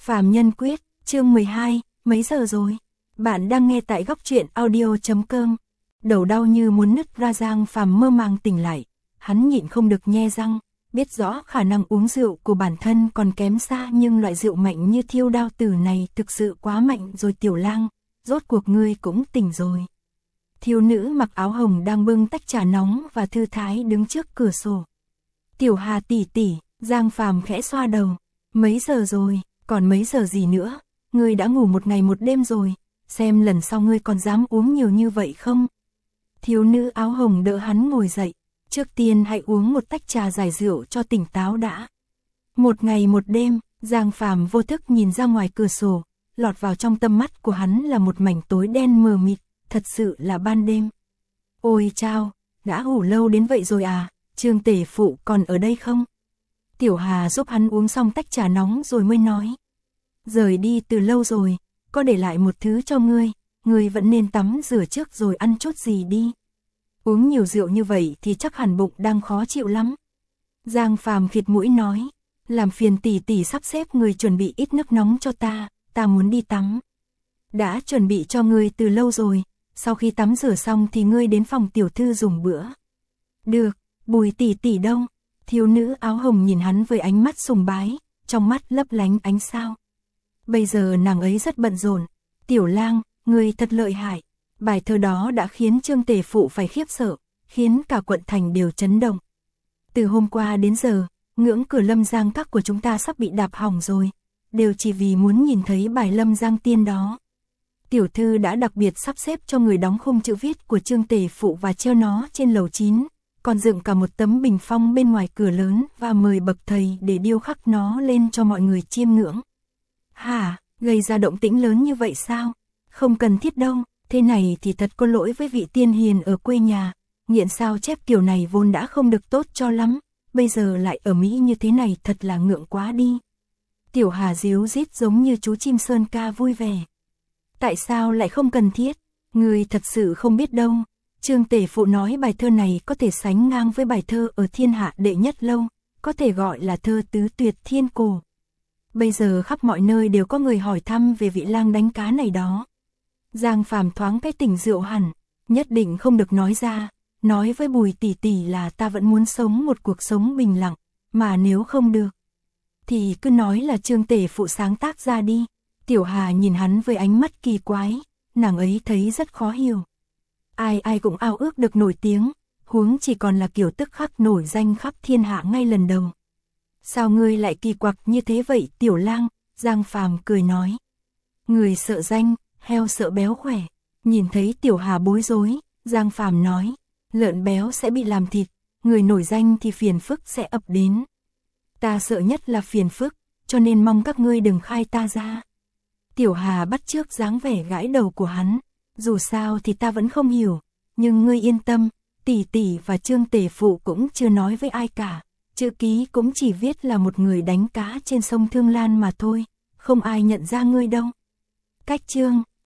Phàm Nhân Quyết, chương 12, mấy giờ rồi? Bạn đang nghe tại góc truyện audio.com. Đầu đau như muốn nứt ra, Giang Phàm mơ màng tỉnh lại, hắn nhịn không được nhe răng, biết rõ khả năng uống rượu của bản thân còn kém xa, nhưng loại rượu mạnh như Thiêu Đao Tử này thực sự quá mạnh rồi. Tiểu Lang, rốt cuộc ngươi cũng tỉnh rồi. Thiếu nữ mặc áo hồng đang bưng tách trà nóng và thư thái đứng trước cửa sổ. Tiểu Hà tỷ tỷ, Giang Phàm khẽ xoa đầu. Mấy giờ rồi? Còn mấy giờ gì nữa? Ngươi đã ngủ một ngày một đêm rồi, xem lần sau ngươi còn dám uống nhiều như vậy không? Thiếu nữ áo hồng đỡ hắn ngồi dậy. Trước tiên hãy uống một tách trà giải rượu cho tỉnh táo đã. Một ngày một đêm, Giang Phàm vô thức nhìn ra ngoài cửa sổ, lọt vào trong tầm mắt của hắn là một mảnh tối đen mờ mịt, thật sự là ban đêm. Ôi chao, đã ngủ lâu đến vậy rồi à, Trương tể phụ còn ở đây không? Tiểu Hà giúp hắn uống xong tách trà nóng rồi mới nói. Rời đi từ lâu rồi, có để lại một thứ cho ngươi vẫn nên tắm rửa trước rồi ăn chút gì đi. Uống nhiều rượu như vậy thì chắc hẳn bụng đang khó chịu lắm. Giang Phàm khịt mũi nói, làm phiền tỷ tỷ sắp xếp người chuẩn bị ít nước nóng cho ta muốn đi tắm. Đã chuẩn bị cho ngươi từ lâu rồi, sau khi tắm rửa xong thì ngươi đến phòng tiểu thư dùng bữa. Được, Bùi tỷ tỷ đâu? Thiếu nữ áo hồng nhìn hắn với ánh mắt sùng bái, trong mắt lấp lánh ánh sao. Bây giờ nàng ấy rất bận rộn. Tiểu Lang, ngươi thật lợi hại. Bài thơ đó đã khiến Trương tể phụ phải khiếp sợ, khiến cả quận thành đều chấn động. Từ hôm qua đến giờ, ngưỡng cửa Lâm Giang Các của chúng ta sắp bị đạp hỏng rồi, đều chỉ vì muốn nhìn thấy bài Lâm Giang Tiên đó. Tiểu thư đã đặc biệt sắp xếp cho người đóng khung chữ viết của Trương tể phụ và treo nó trên lầu 9, còn dựng cả một tấm bình phong bên ngoài cửa lớn và mời bậc thầy để điêu khắc nó lên cho mọi người chiêm ngưỡng. Hả, gây ra động tĩnh lớn như vậy sao? Không cần thiết đâu, thế này thì thật có lỗi với vị tiên hiền ở quê nhà, nghiện sao chép kiểu này vốn đã không được tốt cho lắm, bây giờ lại ở Mỹ như thế này thật là ngượng quá đi. Tiểu Hà díu dít giống như chú chim sơn ca vui vẻ. Tại sao lại không cần thiết? Người thật sự không biết đâu. Trương tể phụ nói bài thơ này có thể sánh ngang với bài thơ ở thiên hạ đệ nhất lâu, có thể gọi là thơ tứ tuyệt thiên cổ. Bây giờ khắp mọi nơi đều có người hỏi thăm về vị lang đánh cá này đó. Giang Phàm thoáng cái tỉnh rượu hẳn, nhất định không được nói ra, nói với Bùi tỷ tỷ là ta vẫn muốn sống một cuộc sống bình lặng, mà nếu không được thì cứ nói là Trương tể phụ sáng tác ra đi. Tiểu Hà nhìn hắn với ánh mắt kỳ quái, nàng ấy thấy rất khó hiểu. Ai ai cũng ao ước được nổi tiếng, huống chỉ còn là kiểu tức khắc nổi danh khắp thiên hạ ngay lần đầu. Sao ngươi lại kỳ quặc như thế vậy Tiểu Lang? Giang Phàm cười nói. Người sợ danh, heo sợ béo khỏe. Nhìn thấy Tiểu Hà bối rối, Giang Phàm nói, lợn béo sẽ bị làm thịt, người nổi danh thì phiền phức sẽ ập đến. Ta sợ nhất là phiền phức, cho nên mong các ngươi đừng khai ta ra. Tiểu Hà bắt chước dáng vẻ gãi đầu của hắn, dù sao thì ta vẫn không hiểu, nhưng ngươi yên tâm, tỷ tỷ và Trương tể phụ cũng chưa nói với ai cả, chữ ký cũng chỉ viết là một người đánh cá trên sông Thương Lan mà thôi, không ai nhận ra ngươi đâu. Cách Trương